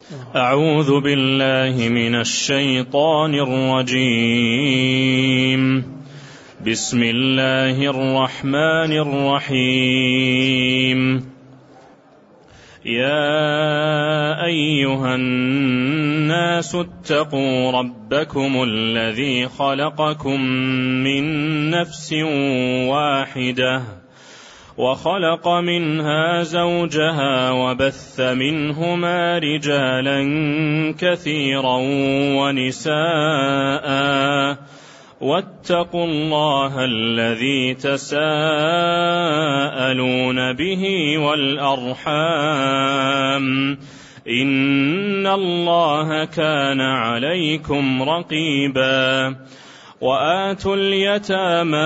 أعوذ بالله من الشيطان الرجيم. بسم الله الرحمن الرحيم. يا أيها الناس اتقوا ربكم الذي خلقكم من نفس واحدة وخلق منها زوجها وبث منهما رجالا كثيرا ونساء واتقوا الله الذي تساءلون به والأرحام إن الله كان عليكم رقيبا. وآتوا اليتامى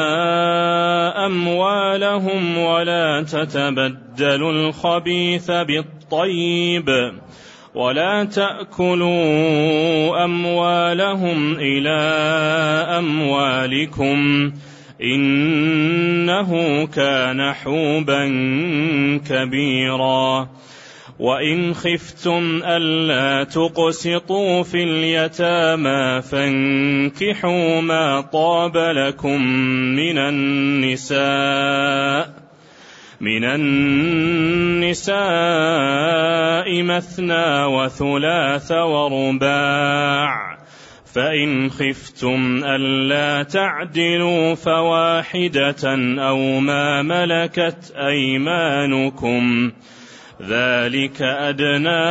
أموالهم ولا تتبدلوا الخبيث بالطيب ولا تأكلوا أموالهم إلى أموالكم إنه كان حوبا كبيرا. وإن خفتم ألا تقسطوا في اليتامى فانكحوا ما طاب لكم من النساء مثنى وثلاث ورباع، فإن خفتم ألا تعدلوا فواحدة أو ما ملكت أيمانكم ذلك أدنى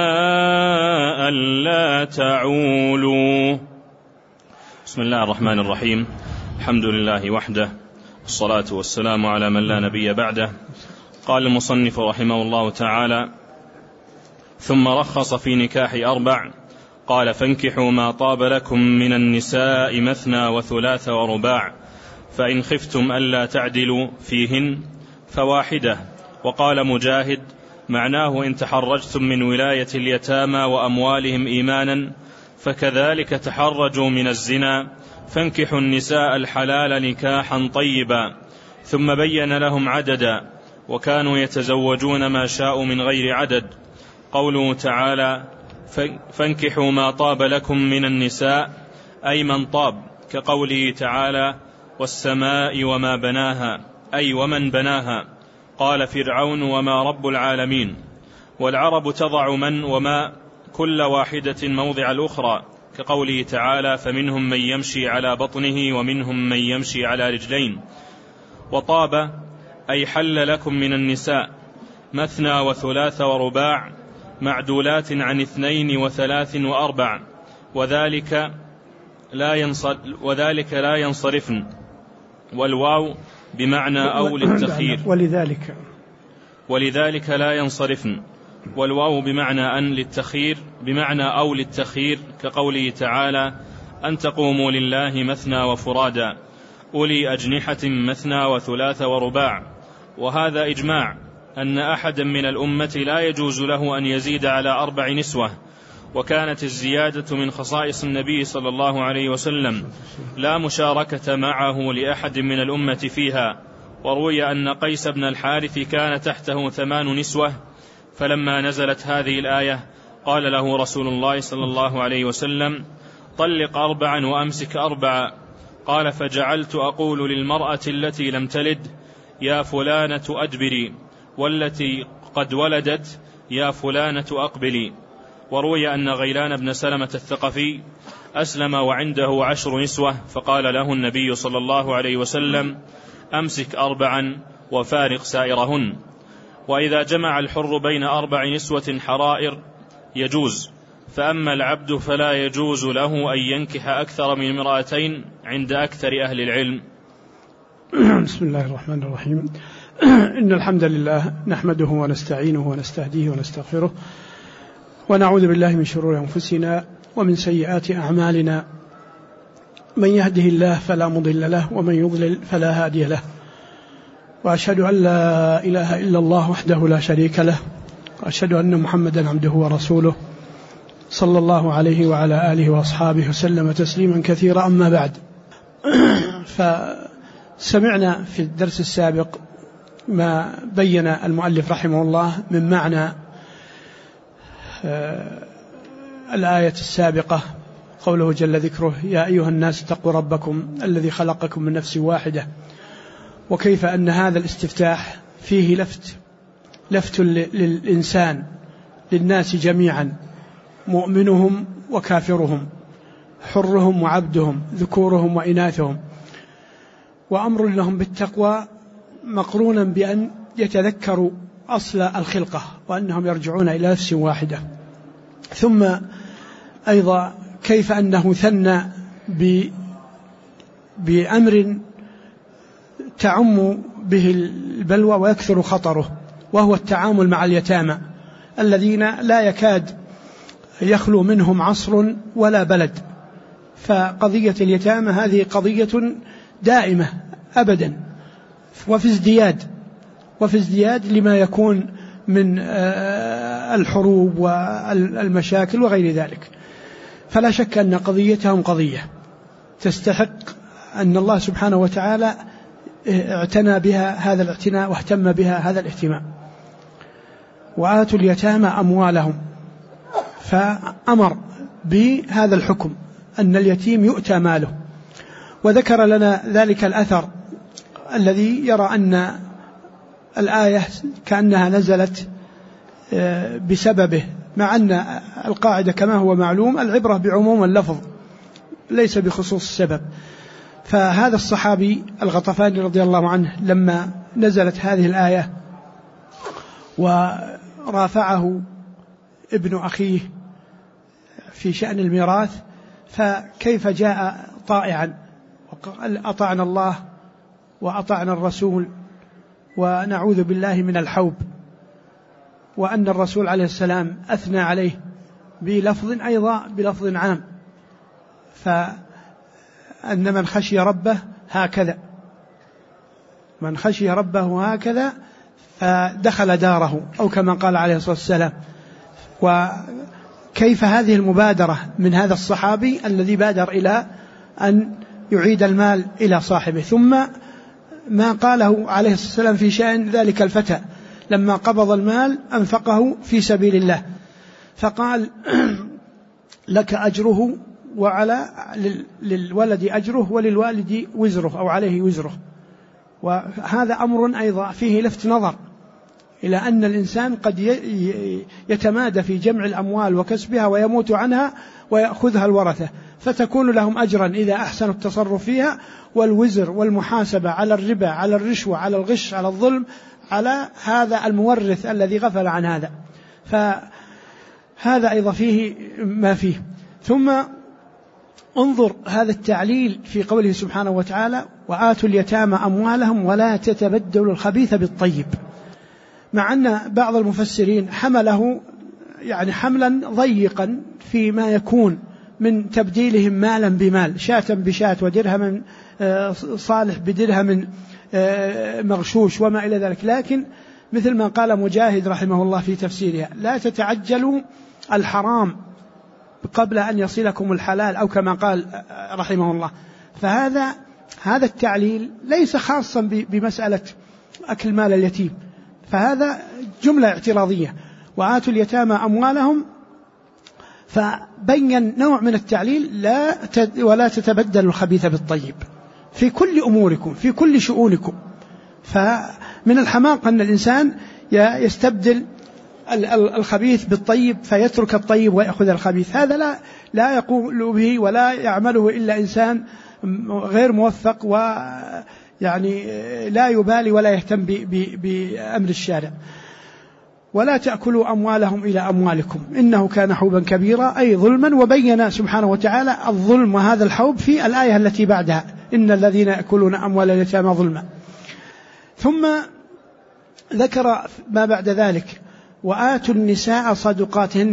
ألا تعولوا. بسم الله الرحمن الرحيم. الحمد لله وحده والصلاة والسلام على من لا نبي بعده. قال المصنف رحمه الله تعالى: ثم رخص في نكاح 4. قال: فانكحوا ما طاب لكم من النساء مثنى وثلاث ورباع، فإن خفتم ألا تعدلوا فيهن فواحدة. وقال مجاهد: معناه إن تحرجتم من ولاية اليتامى وأموالهم إيمانا فكذلك تحرجوا من الزنا، فانكحوا النساء الحلال نكاحا طيبا. ثم بين لهم عددا، وكانوا يتزوجون ما شاءوا من غير عدد. قوله تعالى: فانكحوا ما طاب لكم من النساء، أي من طاب، كقوله تعالى: والسماء وما بناها، أي ومن بناها. قال فرعون: وما رب العالمين. والعرب تضع من وما كل واحدة موضع الأخرى، كقوله تعالى: فمنهم من يمشي على بطنه ومنهم من يمشي على رجلين. وطاب أي حل لكم من النساء مثنى وثلاث ورباع، معدولات عن 2 و3 و4، وذلك لا ينصرفن. والواو بمعنى أو للتخيير، ولذلك لا ينصرفن. والواو بمعنى أن للتخيير، بمعنى أو للتخيير، كقوله تعالى: أن تقوموا لله مثنى وفرادا أولي أجنحة مثنى وثلاث ورباع. وهذا إجماع أن أحدا من الأمة لا يجوز له أن يزيد على 4 نسوة، وكانت الزيادة من خصائص النبي صلى الله عليه وسلم، لا مشاركة معه لأحد من الأمة فيها. وروي أن قيس بن الحارث كان تحته 8 نسوة، فلما نزلت هذه الآية قال له رسول الله صلى الله عليه وسلم: طلق 4 وأمسك 4. قال: فجعلت أقول للمرأة التي لم تلد: يا فلانة أدبري، والتي قد ولدت: يا فلانة أقبلي. وروي أن غيلان بن سلمة الثقفي أسلم وعنده 10 نسوة، فقال له النبي صلى الله عليه وسلم: أمسك 4 وفارق سائرهن. وإذا جمع الحر بين 4 نسوة حرائر يجوز، فأما العبد فلا يجوز له أن ينكح أكثر من 2 عند أكثر أهل العلم. بسم الله الرحمن الرحيم. إن الحمد لله نحمده ونستعينه ونستهديه ونستغفره، ونعوذ بالله من شرور أنفسنا ومن سيئات أعمالنا، من يهده الله فلا مضل له ومن يضلل فلا هادي له، وأشهد أن لا إله إلا الله وحده لا شريك له، وأشهد أن محمدا عبده ورسوله صلى الله عليه وعلى آله وأصحابه وسلم تسليما كثيرا. أما بعد، فسمعنا في الدرس السابق ما بين المؤلف رحمه الله من معنى الآية السابقة قوله جل ذكره: يا أيها الناس اتقوا ربكم الذي خلقكم من نفس واحدة، وكيف أن هذا الاستفتاح فيه لفت للإنسان، للناس جميعا، مؤمنهم وكافرهم، حرهم وعبدهم، ذكورهم وإناثهم، وأمر لهم بالتقوى مقرونا بأن يتذكروا أصل الخلقة وأنهم يرجعون إلى نفس واحدة. ثم أيضا كيف أنه ثنى بأمر تعم به البلوى ويكثر خطره، وهو التعامل مع اليتامى الذين لا يكاد يخلو منهم عصر ولا بلد. فقضية اليتامى هذه قضية دائمة أبدا، وفي ازدياد لما يكون من الحروب والمشاكل وغير ذلك. فلا شك أن قضيتهم قضية تستحق أن الله سبحانه وتعالى اعتنى بها هذا الاعتناء واهتم بها هذا الاهتمام. وآتوا اليتامى أموالهم، فأمر بهذا الحكم أن اليتيم يؤتى ماله. وذكر لنا ذلك الأثر الذي يرى أن الآية كأنها نزلت بسببه، مع أن القاعدة كما هو معلوم العبرة بعموم اللفظ ليس بخصوص السبب. فهذا الصحابي الغطفاني رضي الله عنه لما نزلت هذه الآية ورافعه ابن أخيه في شأن الميراث، فكيف جاء طائعا وقال: أطعنا الله وأطعنا الرسول ونعوذ بالله من الحوب، وأن الرسول عليه السلام أثنى عليه بلفظ أيضا بلفظ عام، فأن من خشي ربه هكذا، من خشي ربه هكذا فدخل داره، أو كما قال عليه الصلاة والسلام. وكيف هذه المبادرة من هذا الصحابي الذي بادر إلى أن يعيد المال إلى صاحبه. ثم ما قاله عليه الصلاة والسلام في شأن ذلك الفتى لما قبض المال أنفقه في سبيل الله، فقال: لك أجره وعلى للولد أجره وللوالد وزره، أو عليه وزره. وهذا أمر أيضا فيه لفت نظر إلى أن الإنسان قد يتمادى في جمع الأموال وكسبها ويموت عنها ويأخذها الورثة، فتكون لهم أجرا إذا أحسنوا التصرف فيها، والوزر والمحاسبة على الربا، على الرشوة، على الغش، على الظلم، على هذا المورث الذي غفل عن هذا. فهذا أيضا فيه ما فيه. ثم انظر هذا التعليل في قوله سبحانه وتعالى: وآتوا اليتامى أموالهم ولا تتبدلوا الخبيث بالطيب، مع أن بعض المفسرين حمله يعني حملا ضيقا فيما يكون من تبديلهم مالا بمال، شاة بشاة، ودرهم صالح بدرهم مغشوش وما إلى ذلك. لكن مثل ما قال مجاهد رحمه الله في تفسيرها: لا تتعجلوا الحرام قبل أن يصلكم الحلال، أو كما قال رحمه الله. فهذا التعليل ليس خاصا بمسألة أكل مال اليتيم، فهذا جملة اعتراضية: وآتوا اليتامى أموالهم، فبين نوع من التعليل: ولا تتبدلوا الخبيث بالطيب في كل أموركم، في كل شؤونكم. فمن الحماق أن الإنسان يستبدل الخبيث بالطيب فيترك الطيب ويأخذ الخبيث. هذا لا يقول به ولا يعمله إلا إنسان غير موفق، ويعني لا يبالي ولا يهتم بأمر الشارع. ولا تأكلوا أموالهم إلى أموالكم إنه كان حوبا كبيرا، أي ظلما. وبين سبحانه وتعالى الظلم وهذا الحوب في الآية التي بعدها: إن الذين يأكلون أموال اليتامى ظلما. ثم ذكر ما بعد ذلك: وآتوا النساء صدقاتهن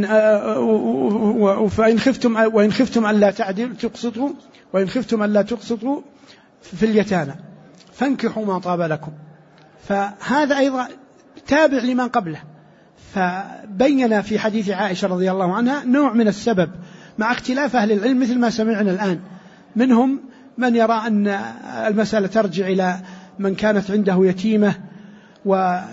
وإن خفتم ألا تعدلوا تقسطوا، وإن خفتم ألا تقسطوا في اليتامى فانكحوا ما طاب لكم. فهذا أيضا تابع لما قبله. فبين في حديث عائشة رضي الله عنها نوع من السبب، مع اختلاف أهل العلم مثل ما سمعنا الآن. منهم من يرى أن المسألة ترجع إلى من كانت عنده يتيمة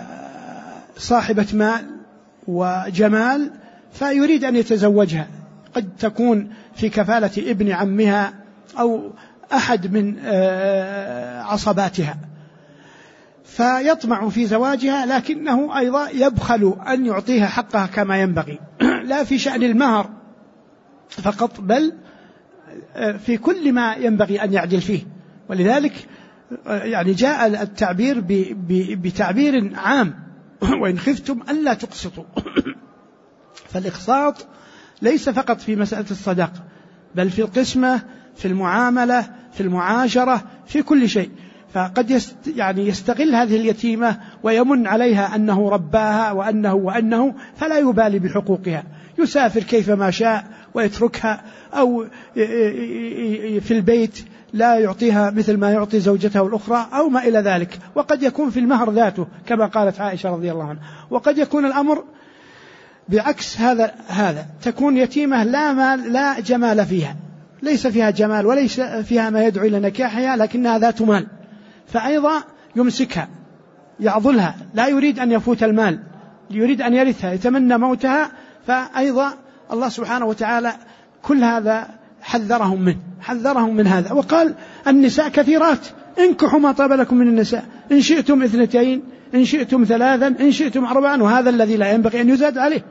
وصاحبة مال وجمال فيريد أن يتزوجها، قد تكون في كفالة ابن عمها أو أحد من عصباتها، فيطمع في زواجها، لكنه أيضا يبخل أن يعطيها حقها كما ينبغي، لا في شأن المهر فقط بل في كل ما ينبغي أن يعدل فيه. ولذلك يعني جاء التعبير بتعبير عام: وإن خفتم ألا تقسطوا. فالإقساط ليس فقط في مسألة الصداقة، بل في القسمة، في المعاملة، في المعاشرة، في كل شيء. فقد يستغل هذه اليتيمة ويمن عليها أنه رباها وأنه فلا يبالي بحقوقها، يسافر كيفما شاء ويتركها، أو في البيت لا يعطيها مثل ما يعطي زوجته الأخرى أو ما إلى ذلك. وقد يكون في المهر ذاته كما قالت عائشة رضي الله عنها. وقد يكون الأمر بعكس هذا تكون يتيمة لا مال لا جمال فيها، ليس فيها جمال وليس فيها ما يدعو إلى نكاحها، لكنها ذات مال، فأيضا يمسكها يعضلها، لا يريد أن يفوت المال، يريد أن يرثها، يتمنى موتها. فأيضا الله سبحانه وتعالى كل هذا حذرهم من هذا. وقال: النساء كثيرات، انكحوا ما طاب لكم من النساء، إن شئتم 2، إن شئتم 3، إن شئتم 4، وهذا الذي لا ينبغي أن يزاد عليه.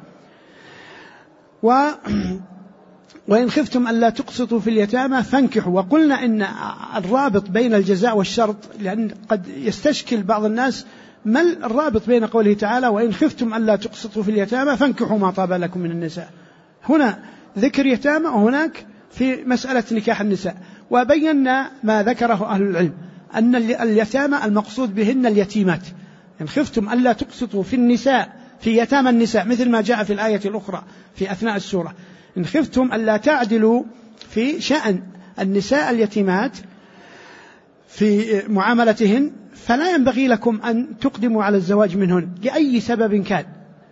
وإن خفتم ألا تقسطوا في اليتامى فانكحوا. وقلنا إن الرابط بين الجزاء والشرط، لأن قد يستشكل بعض الناس ما الرابط بين قوله تعالى: وإن خفتم ألا تقسطوا في اليتامى فانكحوا ما طاب لكم من النساء، هنا ذكر يتامى وهناك في مسألة نكاح النساء. وبينا ما ذكره أهل العلم أن اليتامى المقصود بهن اليتيمات. إن خفتم ألا تقسطوا في النساء، في يتامى النساء، مثل ما جاء في الآية الأخرى في أثناء السورة: إن خفتم ألا تعدلوا في شأن النساء اليتيمات في معاملتهن فلا ينبغي لكم أن تقدموا على الزواج منهن لأي سبب كان،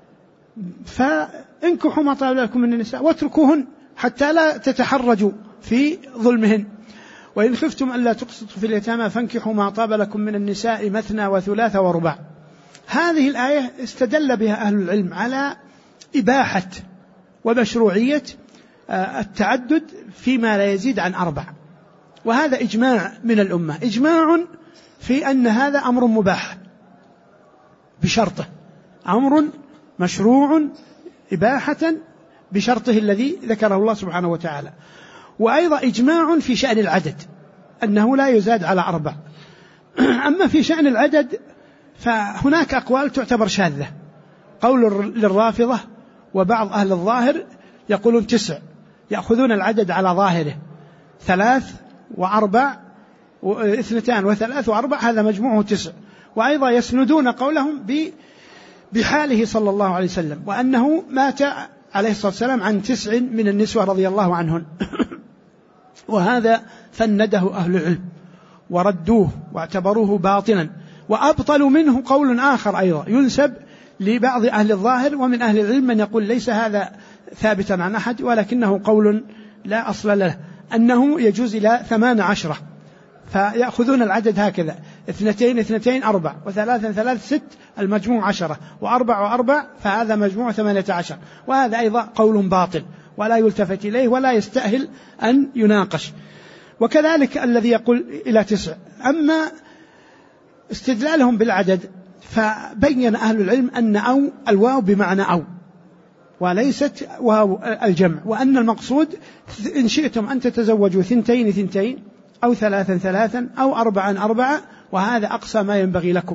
فانكحوا ما طاب لكم من النساء واتركوهن حتى لا تتحرجوا في ظلمهن. وإن خفتم ألا تقسطوا في اليتامى فانكحوا ما طاب لكم من النساء مثنى وثلاث ورباع. هذه الآية استدل بها أهل العلم على إباحة ومشروعية التعدد فيما لا يزيد عن 4، وهذا إجماع من الأمة، إجماع في أن هذا أمر مباح بشرطه، أمر مشروع إباحة بشرطه الذي ذكره الله سبحانه وتعالى. وأيضا إجماع في شأن العدد أنه لا يزاد على 4. أما في شأن العدد فهناك أقوال تعتبر شاذة، قول للرافضة وبعض أهل الظاهر يقولون 9، يأخذون العدد على ظاهره 3 و4 2 و3 و4، هذا مجموعه 9. وأيضا يسندون قولهم بحاله صلى الله عليه وسلم، وأنه مات عليه الصلاة والسلام عن 9 من النسوة رضي الله عنهن. وهذا فنده أهل العلم وردوه واعتبروه باطلا. وأبطلوا منه قول آخر أيضا ينسب لبعض أهل الظاهر ومن أهل العلم من يقول ليس هذا ثابتا عن أحد، ولكنه قول لا أصل له، أنه يجوز إلى 18، فيأخذون العدد هكذا: 2 2 4 و3 3 6، المجموع 10، و4 و4 فهذا مجموع 18. وهذا أيضا قول باطل ولا يلتفت إليه ولا يستأهل أن يناقش. وكذلك الذي يقول إلى 9. أما استدلالهم بالعدد فبين أهل العلم أن أو الواو بمعنى أو وليست واو الجمع، وأن المقصود إن شئتم أن تتزوجوا 2 2 أو 3 3 أو 4 4، وهذا أقصى ما ينبغي لكم.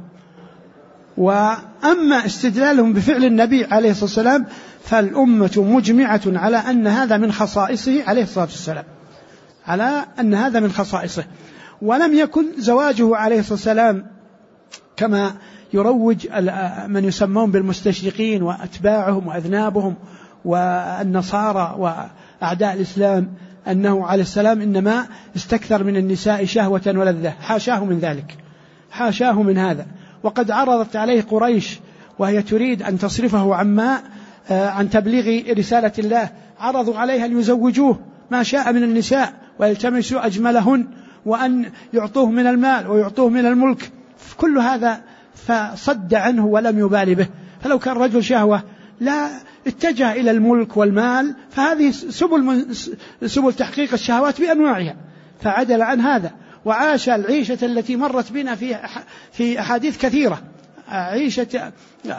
وأما استدلالهم بفعل النبي عليه الصلاة والسلام فالأمة مجمعة على أن هذا من خصائصه عليه الصلاة والسلام، على أن هذا من خصائصه. ولم يكن زواجه عليه الصلاة والسلام كما يروج من يسمون بالمستشرقين وأتباعهم وأذنابهم والنصارى وأعداء الإسلام أنه عليه السلام إنما استكثر من النساء شهوة ولذة، حاشاه من ذلك، حاشاه من هذا. وقد عرضت عليه قريش وهي تريد أن تصرفه عن تبليغ رسالة الله، عرضوا عليها أن يزوجوه ما شاء من النساء ويلتمسوا أجملهن وأن يعطوه من المال ويعطوه من الملك، كل هذا فصد عنه ولم يبالي به. فلو كان رجل شهوة لا اتجه إلى الملك والمال، فهذه سبل تحقيق الشهوات بأنواعها، فعدل عن هذا وعاش العيشة التي مرت بنا في أحاديث كثيرة، عيشة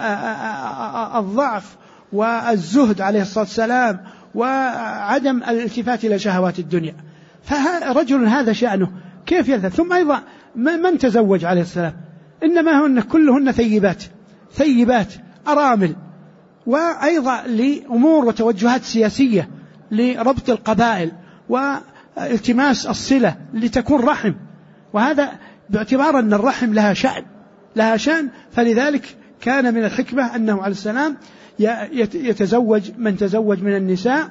الضعف والزهد عليه الصلاة والسلام وعدم الالتفات إلى شهوات الدنيا. فرجل هذا شأنه كيف يذهب؟ ثم أيضا من تزوج عليه السلام إنما هن كلهن ثيبات أرامل، وأيضا لأمور وتوجهات سياسية لربط القبائل والتماس الصلة لتكون رحم، وهذا باعتبار أن الرحم لها شأن، فلذلك كان من الحكمة أنه عليه السلام يتزوج من تزوج من النساء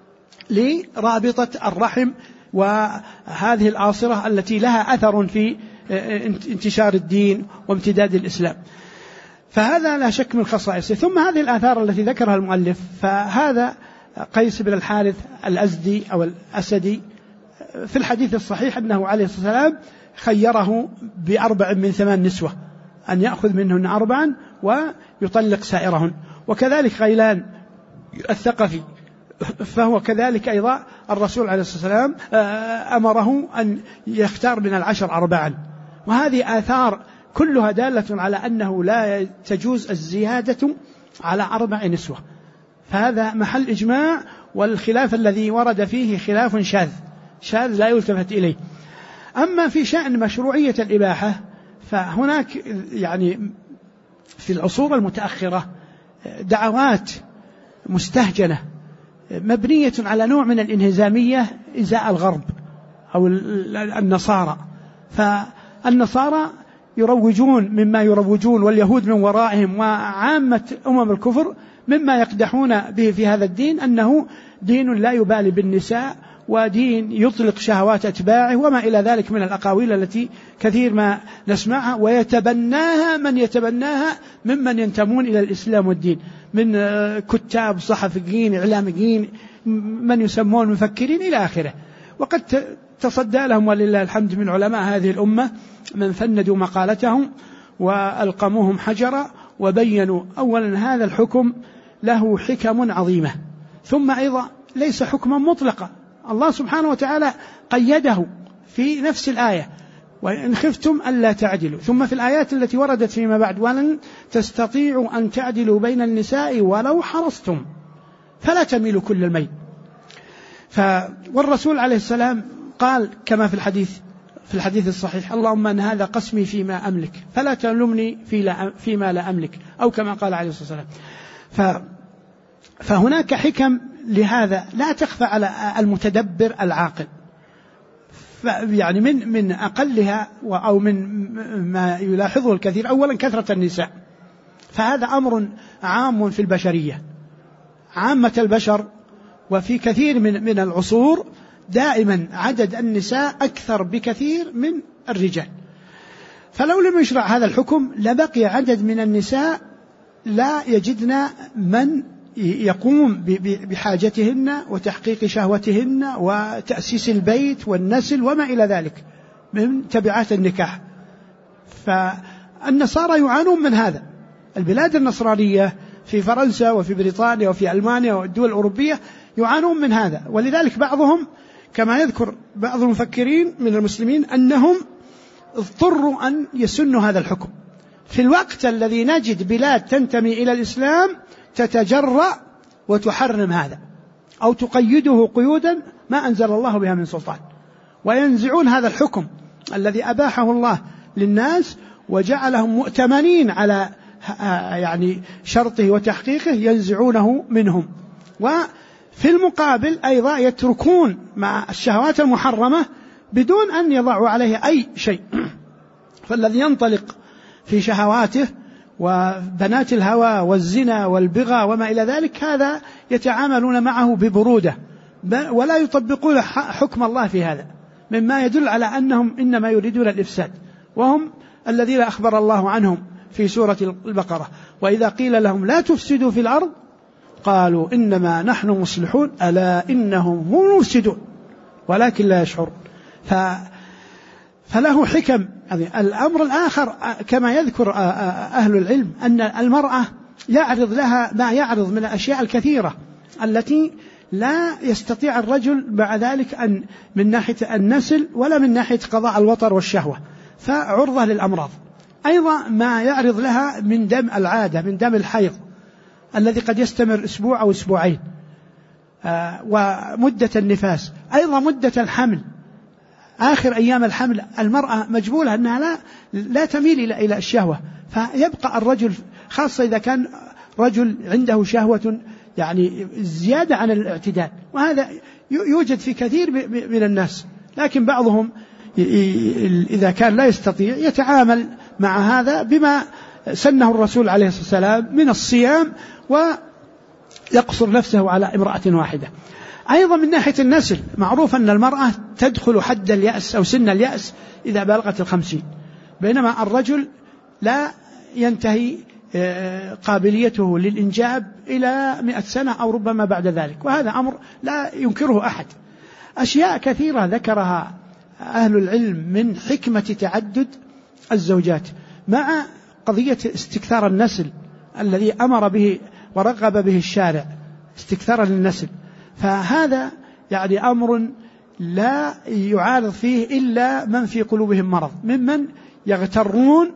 لرابطة الرحم وهذه الآصرة التي لها أثر في انتشار الدين وامتداد الإسلام. فهذا لا شك من خصائصه. ثم هذه الآثار التي ذكرها المؤلف، فهذا قيس بن الحارث الأزدي أو الأسدي في الحديث الصحيح أنه عليه الصلاة والسلام خيره ب4 من 8 نسوة أن يأخذ منهن 4 ويطلق سائرهن. وكذلك غيلان الثقفي، فهو كذلك أيضا الرسول عليه الصلاة والسلام أمره أن يختار من 10 4. وهذه آثار كلها دالة على أنه لا تجوز الزيادة على 4 نسوة، فهذا محل إجماع، والخلاف الذي ورد فيه خلاف شاذ لا يلتفت إليه. أما في شأن مشروعية الإباحة، فهناك يعني في العصور المتأخرة دعوات مستهجنة مبنية على نوع من الانهزامية إزاء الغرب أو النصارى، فالنصارى يروجون مما يروجون، واليهود من ورائهم، وعامة الكفر مما يقدحون به في هذا الدين أنه دين لا يبالي بالنساء، ودين يطلق شهوات أتباعه، وما إلى ذلك من الأقاويل التي كثير ما نسمعها، ويتبناها من يتبناها ممن ينتمون إلى الإسلام والدين من كتاب، صحفيين، إعلاميين، من يسمون مفكرين إلى آخره. وقد تصدى لهم ولله الحمد من علماء هذه الأمة من فندوا مقالتهم وألقموهم حجرا، وبينوا أولا هذا الحكم له حكم عظيمة، ثم أيضا ليس حكما مطلقا، الله سبحانه وتعالى قيده في نفس الآية وإن خفتم ألا تعدلوا، ثم في الآيات التي وردت فيما بعد ولن تستطيعوا أن تعدلوا بين النساء ولو حرصتم فلا تميلوا كل الميل. والرسول عليه السلام قال كما في الحديث الصحيح: اللهم أن هذا قسمي فيما أملك فلا تلمني فيما لا أملك، أو كما قال عليه الصلاة والسلام. فهناك حكم لهذا لا تخفى على المتدبر العاقل، يعني من أقلها أو من ما يلاحظه الكثير أولا كثرة النساء، فهذا أمر عام في البشرية، عامة البشر، وفي كثير من العصور دائما عدد النساء أكثر بكثير من الرجال. فلو لم يشرع هذا الحكم لبقي عدد من النساء لا يجدن من يقوم بحاجتهن وتحقيق شهوتهن وتأسيس البيت والنسل وما إلى ذلك من تبعات النكاح. فالنصارى يعانون من هذا، البلاد النصرانية في فرنسا وفي بريطانيا وفي ألمانيا والدول الأوروبية يعانون من هذا، ولذلك بعضهم كما يذكر بعض المفكرين من المسلمين أنهم اضطروا أن يسنوا هذا الحكم في الوقت الذي نجد بلاد تنتمي إلى الإسلام تتجرأ وتحرم هذا أو تقيده قيودا ما أنزل الله بها من سلطان، وينزعون هذا الحكم الذي أباحه الله للناس وجعلهم مؤتمنين على يعني شرطه وتحقيقه، ينزعونه منهم. وفي المقابل أيضا يتركون مع الشهوات المحرمة بدون أن يضعوا عليه أي شيء. فالذي ينطلق في شهواته وبنات الهوى والزنا والبغى وما إلى ذلك هذا يتعاملون معه ببرودة ولا يطبقون حكم الله في هذا، مما يدل على أنهم إنما يريدون الإفساد، وهم الذين أخبر الله عنهم في سورة البقرة: وإذا قيل لهم لا تفسدوا في الأرض قالوا إنما نحن مصلحون ألا إنهم هم المفسدون ولكن لا يشعرون. فله حكم. الأمر الآخر كما يذكر أهل العلم أن المرأة يعرض لها ما يعرض من الأشياء الكثيرة التي لا يستطيع الرجل مع ذلك أن من ناحية النسل ولا من ناحية قضاء الوطر والشهوة، فعرضة للأمراض. أيضا ما يعرض لها من دم العادة، من دم الحيض الذي قد يستمر أسبوع أو أسبوعين، ومدة النفاس، أيضا مدة الحمل، آخر أيام الحمل المرأة مجبولة أنها لا تميل إلى الشهوة، فيبقى الرجل خاصة إذا كان رجل عنده شهوة يعني زيادة عن الاعتدال، وهذا يوجد في كثير من الناس، لكن بعضهم إذا كان لا يستطيع يتعامل مع هذا بما سنه الرسول عليه الصلاة والسلام من الصيام ويقصر نفسه على امرأة واحدة. أيضا من ناحية النسل معروف أن المرأة تدخل حد اليأس أو سن اليأس إذا بلغت 50، بينما الرجل لا ينتهي قابليته للإنجاب إلى 100 سنة أو ربما بعد ذلك، وهذا أمر لا ينكره أحد. أشياء كثيرة ذكرها أهل العلم من حكمة تعدد الزوجات مع قضية استكثار النسل الذي أمر به ورغب به الشارع، استكثار للنسل، فهذا يعني أمر لا يعارض فيه إلا من في قلوبهم مرض، ممن يغترون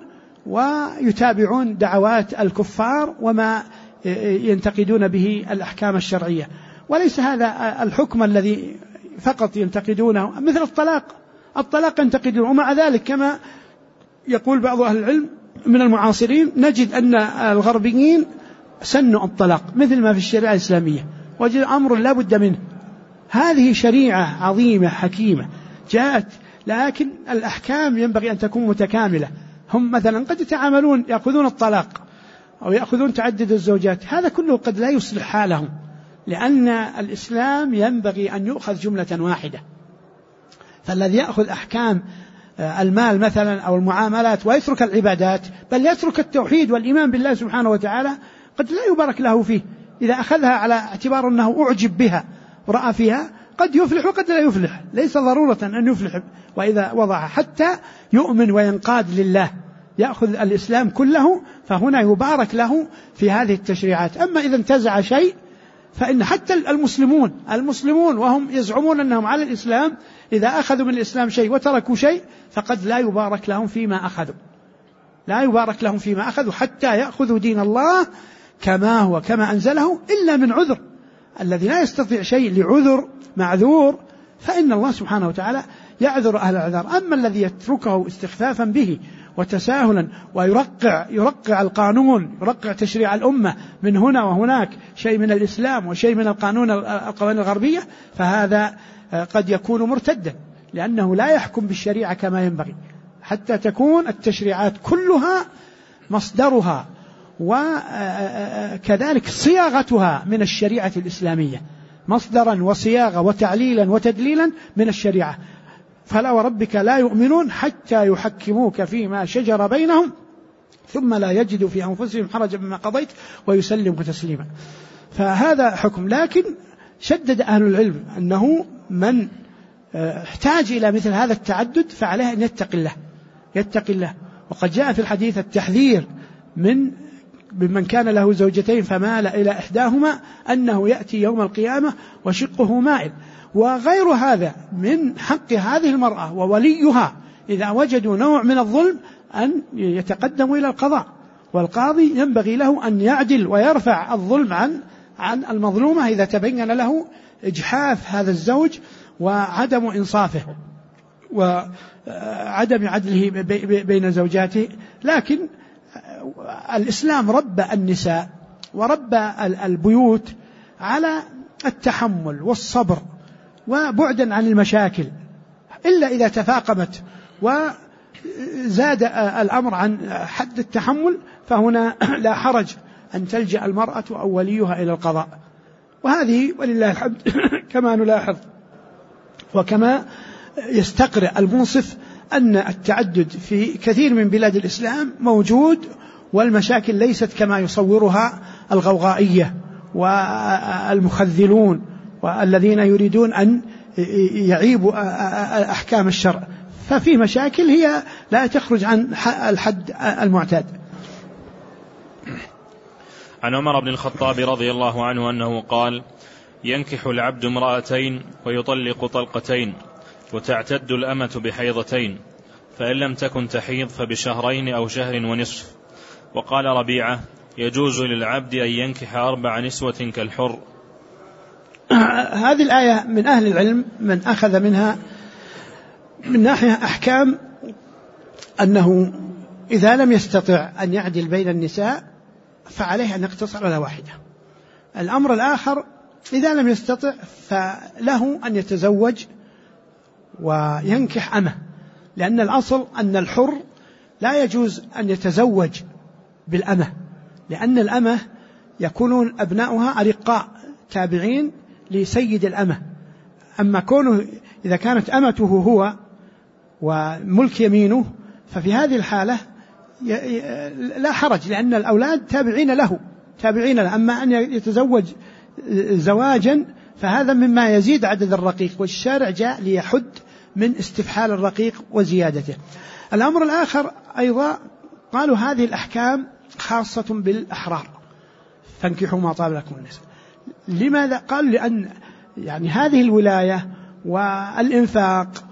ويتابعون دعوات الكفار وما ينتقدون به الأحكام الشرعية، وليس هذا الحكم الذي فقط ينتقدونه، مثل الطلاق ينتقدونه، ومع ذلك كما يقول بعض أهل العلم من المعاصرين نجد أن الغربيين سنوا الطلاق مثل ما في الشريعة الإسلامية، وجد أمر لا بد منه. هذه شريعة عظيمة حكيمة جاءت، لكن الأحكام ينبغي أن تكون متكاملة. هم مثلا قد يتعاملون يأخذون الطلاق أو يأخذون تعدد الزوجات، هذا كله قد لا يصلح حالهم، لأن الإسلام ينبغي أن يؤخذ جملة واحدة. فالذي يأخذ أحكام المال مثلا أو المعاملات ويترك العبادات، بل يترك التوحيد والإيمان بالله سبحانه وتعالى، قد لا يبارك له فيه. إذا أخذها على اعتبار أنه أعجب بها ورأى فيها قد يفلح وقد لا يفلح، ليس ضرورة أن يفلح، وإذا وضعها حتى يؤمن وينقاد لله يأخذ الإسلام كله، فهنا يبارك له في هذه التشريعات. أما إذا انتزع شيء فإن حتى المسلمون وهم يزعمون أنهم على الإسلام، إذا أخذوا من الإسلام شيء وتركوا شيء فقد لا يبارك لهم فيما أخذوا، لا يبارك لهم فيما أخذوا حتى يأخذوا دين الله كما هو كما أنزله، إلا من عذر. الذي لا يستطيع شيء لعذر معذور فإن الله سبحانه وتعالى يعذر أهل العذر. أما الذي يتركه استخفافا به وتساهلا ويرقع القانون، يرقع تشريع الأمة من هنا وهناك، شيء من الإسلام وشيء من القوانين الغربية، فهذا قد يكون مرتدا، لأنه لا يحكم بالشريعة كما ينبغي، حتى تكون التشريعات كلها مصدرها وكذلك صياغتها من الشريعة الإسلامية، مصدرا وصياغة وتعليلا وتدليلا من الشريعة. فلا وربك لا يؤمنون حتى يحكموك فيما شجر بينهم ثم لا يجدوا في أنفسهم حرجا مما قضيت ويسلموا تسليما. فهذا حكم. لكن شدد أهل العلم أنه من احتاج إلى مثل هذا التعدد فعليه أن يتق الله. وقد جاء في الحديث التحذير ممن كان له زوجتين فمال إلى إحداهما أنه يأتي يوم القيامة وشقه مائل. وغير هذا من حق هذه المرأة ووليها إذا وجدوا نوع من الظلم أن يتقدموا إلى القضاء، والقاضي ينبغي له أن يعدل ويرفع الظلم عن المظلومة إذا تبين له إجحاف هذا الزوج وعدم إنصافه وعدم عدله بين زوجاته. لكن الإسلام ربى النساء وربى البيوت على التحمل والصبر وبعدا عن المشاكل، إلا إذا تفاقمت وزاد الأمر عن حد التحمل فهنا لا حرج أن تلجأ المرأة أو وليها إلى القضاء. وهذه ولله الحمد كما نلاحظ وكما يستقرئ المنصف أن التعدد في كثير من بلاد الإسلام موجود، والمشاكل ليست كما يصورها الغوغائية والمخذلون والذين يريدون أن يعيبوا أحكام الشرع. ففي مشاكل هي لا تخرج عن الحد المعتاد. عن عمر بن الخطاب رضي الله عنه أنه قال: ينكح العبد امرأتين ويطلق طلقتين، وتعتد الأمة بحيضتين، فإن لم تكن تحيض فبشهرين أو شهر ونصف. وقال ربيعة: يجوز للعبد أن ينكح 4 نسوة كالحر. هذه الآية من أهل العلم من أخذ منها من ناحية أحكام أنه إذا لم يستطع أن يعدل بين النساء فعليه أن يقتصر على واحدة. الأمر الآخر إذا لم يستطع فله أن يتزوج وينكح أمة، لأن الأصل أن الحر لا يجوز أن يتزوج بالأمة، لأن الأمة يكونون أبناؤها أرقاء تابعين لسيد الأمة. أما كونه إذا كانت أمته هو وملك يمينه ففي هذه الحالة لا حرج، لأن الأولاد تابعين له. أما أن يتزوج زواجا فهذا مما يزيد عدد الرقيق، والشارع جاء ليحد من استفحال الرقيق وزيادته. الأمر الآخر أيضا قالوا هذه الأحكام خاصة بالأحرار، فانكحوا ما طاب لكم النساء. لماذا؟ قال لأن يعني هذه الولاية والإنفاق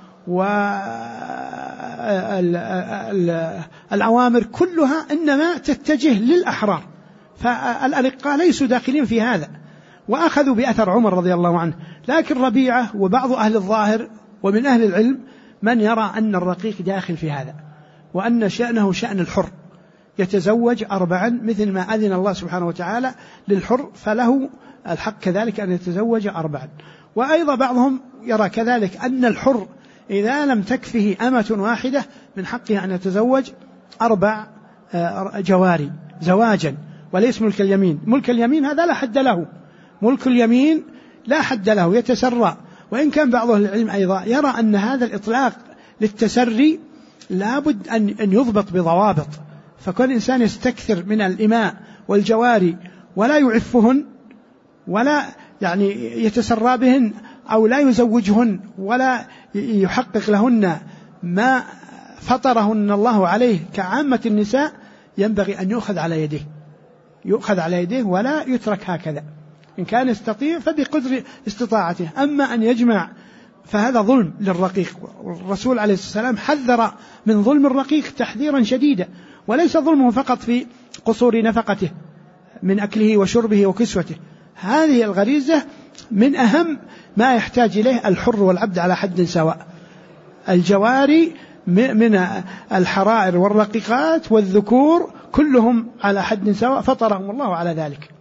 والأوامر كلها إنما تتجه للأحرار، فالأرقاء ليسوا داخلين في هذا، وأخذوا بأثر عمر رضي الله عنه. لكن ربيعة وبعض أهل الظاهر ومن أهل العلم من يرى أن الرقيق داخل في هذا، وأن شأنه شأن الحر، يتزوج 4 مثل ما أذن الله سبحانه وتعالى للحر، فله الحق كذلك أن يتزوج 4. وأيضا بعضهم يرى كذلك أن الحر إذا لم تكفه أمة واحدة من حقه أن يتزوج 4 جواري زواجا، وليس ملك اليمين. ملك اليمين هذا لا حد له، ملك اليمين لا حد له، يتسرى. وإن كان بعض أهل العلم أيضا يرى أن هذا الإطلاق للتسري لابد أن يضبط بضوابط، فكل إنسان يستكثر من الإماء والجواري ولا يعفهن ولا يعني يتسرى بهن أو لا يزوجهن ولا يحقق لهن ما فطرهن الله عليه كعامة النساء، ينبغي أن يؤخذ على يديه ولا يترك هكذا. إن كان يستطيع فبقدر استطاعته، أما أن يجمع فهذا ظلم للرقيق. والرسول عليه الصلاة والسلام حذر من ظلم الرقيق تحذيرا شديدا، وليس ظلمه فقط في قصور نفقته من أكله وشربه وكسوته. هذه الغريزة من أهم ما يحتاج إليه الحر والعبد على حد سواء. الجواري من الحرائر والرقيقات والذكور كلهم على حد سواء، فطرهم الله على ذلك.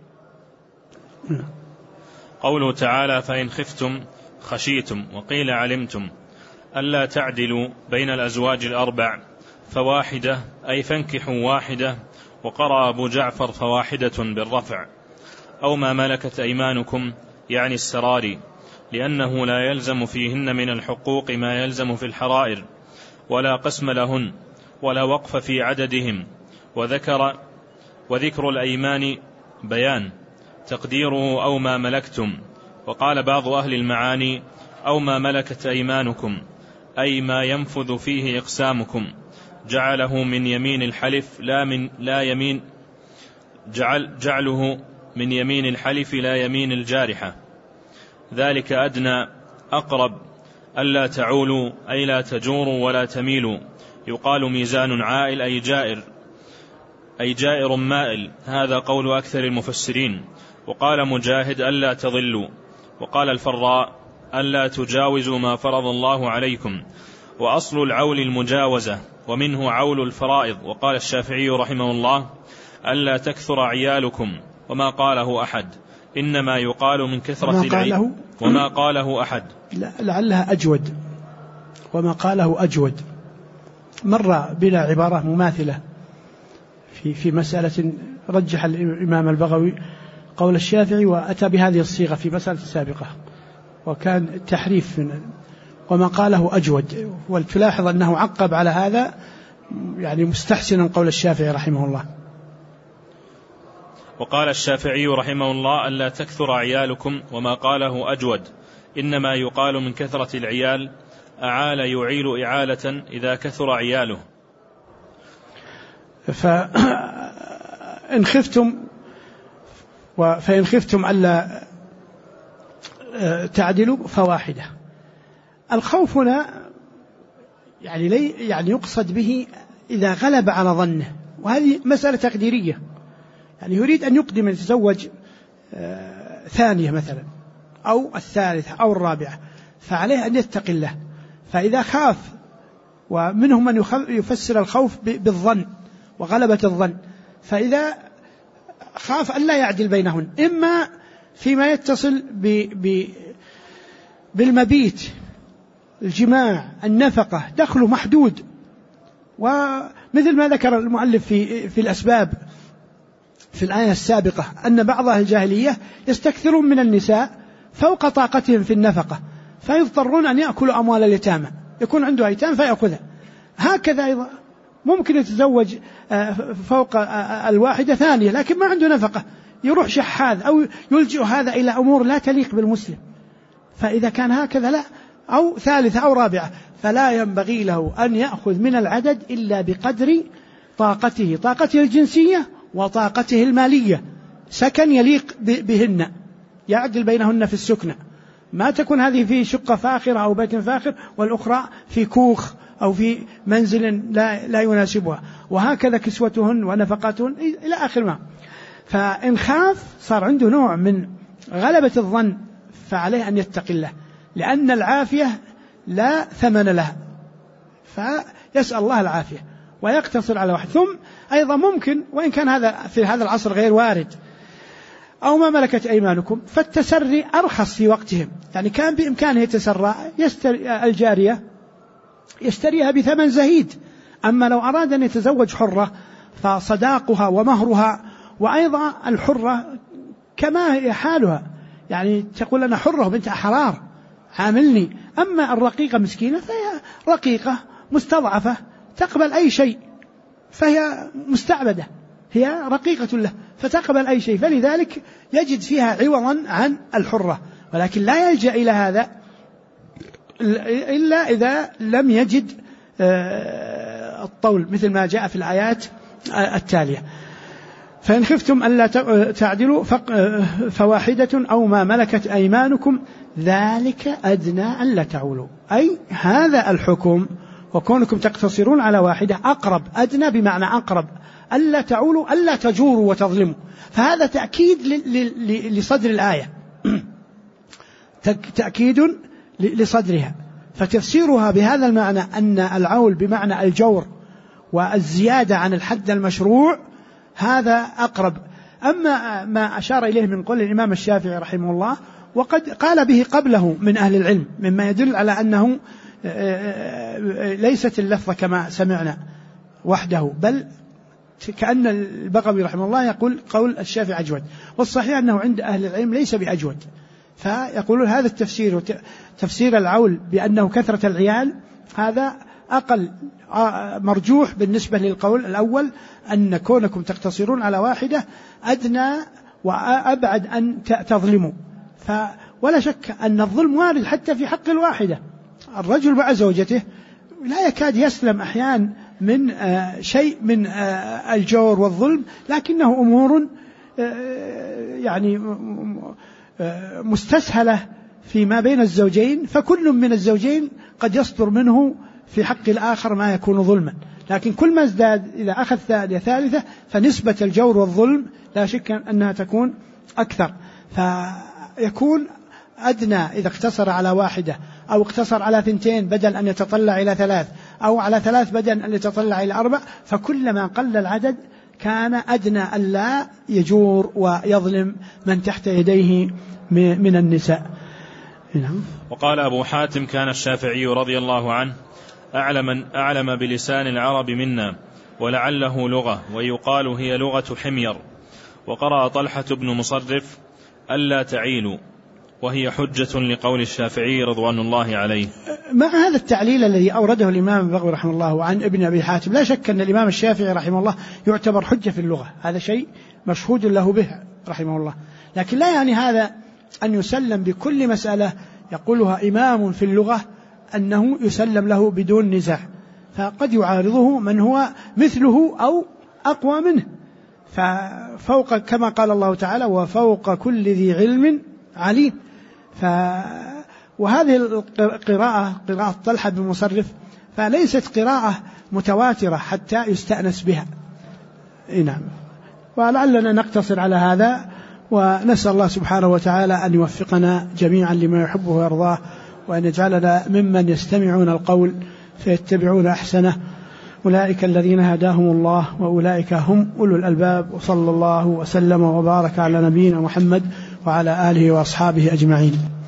قوله تعالى: فإن خشيتم وقيل علمتم ألا تعدلوا بين الأزواج 4 فواحدة، أي فانكحوا واحدة. وقرأ أبو جعفر فواحدة بالرفع، أو ما ملكت أيمانكم، يعني السراري، لأنه لا يلزم فيهن من الحقوق ما يلزم في الحرائر، ولا قسم لهن، ولا وقف في عددهم. وذكر الأيمان بيان، تقديره أو ما ملكتم. وقال بعض أهل المعاني: أو ما ملكت أيمانكم، أي ما ينفذ فيه إقسامكم، جعله من يمين الحلف لا يمين، جعله من يمين الحلف لا يمين الجارحة. ذلك أدنى أقرب ألا تعولوا، أي لا تجوروا ولا تميلوا. يقال ميزان عائل، أي جائر مائل. هذا قول أكثر المفسرين. وقال مجاهد: ألا تضلوا. وقال الفراء: ألا تجاوزوا ما فرض الله عليكم. وأصل العول المجاوزة، ومنه عول الفرائض. وقال الشافعي رحمه الله: ألا تكثر عيالكم. وما قاله أحد، إنما يقال من كثرة العيال. وما قاله أحد لعلها أجود، وما قاله أجود. مر بلا عبارة مماثلة في مسألة رجح الإمام البغوي قول الشافعي وأتى بهذه الصيغة في مسألة سابقة، وكان تحريف وما قاله أجود. وتلاحظ أنه عقب على هذا يعني مستحسنا قول الشافعي رحمه الله. وقال الشافعي رحمه الله: ألا تكثر عيالكم. وما قاله أجود، إنما يقال من كثرة العيال، أعال يعيل إعالة إذا كثر عياله. فإن خفتم فإن خفتم ألا تعدلوا فواحدة. الخوف هنا يعني يقصد به إذا غلب على ظنه، وهذه مسألة تقديرية، يعني يريد أن يقدم يتزوج ثانية مثلا أو الثالثة أو الرابعة، فعليه أن يتقي الله. فإذا خاف، ومنهم من يفسر الخوف بالظن وغلبة الظن، فإذا خاف أن لا يعدل بينهن، إما فيما يتصل بالمبيت، الجماع، النفقة، دخله محدود، ومثل ما ذكر المؤلف في الأسباب في الآية السابقة أن بعض أهل الجاهلية يستكثرون من النساء فوق طاقتهم في النفقة، فيضطرون أن يأكلوا أموال اليتامى، يكون عنده أيتام فيأخذها. هكذا أيضا ممكن يتزوج فوق الواحدة ثانية لكن ما عنده نفقة، يروح شحاذ أو يلجئ هذا إلى أمور لا تليق بالمسلم. فإذا كان هكذا لا، أو ثالثة أو رابعة، فلا ينبغي له أن يأخذ من العدد إلا بقدر طاقته الجنسية وطاقته المالية، سكن يليق بهن، يعدل بينهن في السكنة، ما تكون هذه في شقة فاخرة أو بيت فاخر والأخرى في كوخ أو في منزل لا يناسبها، وهكذا كسوتهن ونفقاتهن إلى آخر ما. فإن خاف صار عنده نوع من غلبة الظن، فعليه أن يتقي الله، لأن العافية لا ثمن لها، فيسأل الله العافية ويقتصر على واحد. ثم أيضا ممكن، وإن كان هذا في هذا العصر غير وارد، أو ما ملكت أيمانكم، فالتسري أرخص في وقتهم، يعني كان بإمكانه يتسرى، الجارية يشتريها بثمن زهيد. أما لو أراد أن يتزوج حرة فصداقها ومهرها، وأيضا الحرة كما هي حالها، يعني تقول أنا حرة بنت أحرار عاملني. أما الرقيقة مسكينة فهي رقيقة مستضعفة تقبل أي شيء، فهي مستعبدة، هي رقيقة له فتقبل أي شيء، فلذلك يجد فيها عوضا عن الحرة، ولكن لا يلجأ إلى هذا إلا إذا لم يجد الطول، مثل ما جاء في الآيات التالية: فإن خفتم ألا تعدلوا فواحدة أو ما ملكت أيمانكم ذلك أدنى ألا تعولوا. أي هذا الحكم وكونكم تقتصرون على واحدة أقرب، أدنى بمعنى أقرب، ألا تعولوا ألا تجوروا وتظلموا. فهذا تأكيد لصدر الآية، تأكيد لصدرها، فتفسيرها بهذا المعنى أن العول بمعنى الجور والزيادة عن الحد المشروع هذا أقرب. أما ما أشار إليه من قول الإمام الشافعي رحمه الله، وقد قال به قبله من أهل العلم، مما يدل على أنه ليست اللفظة كما سمعنا وحده، بل كأن البغوي رحمه الله يقول قول الشافعي أجود، والصحيح أنه عند أهل العلم ليس بأجود، فيقولون هذا التفسير، تفسير العول بأنه كثرة العيال، هذا أقل مرجوح بالنسبة للقول الأول، أن كونكم تقتصرون على واحدة أدنى وأبعد أن تظلموا. ولا شك أن الظلم وارد حتى في حق الواحدة، الرجل مع زوجته لا يكاد يسلم أحيانا من شيء من الجور والظلم، لكنه أمور يعني مستسهلة فيما بين الزوجين، فكل من الزوجين قد يصدر منه في حق الآخر ما يكون ظلما، لكن كل ما ازداد إذا أخذ ثالثة فنسبة الجور والظلم لا شك أنها تكون أكثر، فيكون أدنى إذا اقتصر على واحدة أو اقتصر على 2 بدل أن يتطلع إلى 3، أو على 3 بدل أن يتطلع إلى 4، فكلما قل العدد كان أدنى ألا يجور ويظلم من تحت يديه من النساء. وقال أبو حاتم: كان الشافعي رضي الله عنه أعلم بلسان العرب منا، ولعله لغة، ويقال هي لغة حمير. وقرأ طلحة بن مصرف: ألا تعيلوا، وهي حجة لقول الشافعي رضوان الله عليه. مع هذا التعليل الذي أورده الإمام البغوي رحمه الله عن ابن أبي حاتم، لا شك أن الإمام الشافعي رحمه الله يعتبر حجة في اللغة، هذا شيء مشهود له به رحمه الله، لكن لا يعني هذا أن يسلم بكل مسألة يقولها إمام في اللغة أنه يسلم له بدون نزاع، فقد يعارضه من هو مثله أو أقوى منه، ففوق كما قال الله تعالى وفوق كل ذي علم عليم. وهذه القراءة قراءة طلحة بن مصرف فليست قراءة متواترة حتى يستأنس بها. نعم. ولعلنا نقتصر على هذا، ونسأل الله سبحانه وتعالى أن يوفقنا جميعا لما يحبه ويرضاه، وأن يجعلنا ممن يستمعون القول فيتبعون أحسنه. أولئك الذين هداهم الله وأولئك هم أولو الألباب. وصلى الله وسلم وبارك على نبينا محمد وعلى آله وأصحابه أجمعين.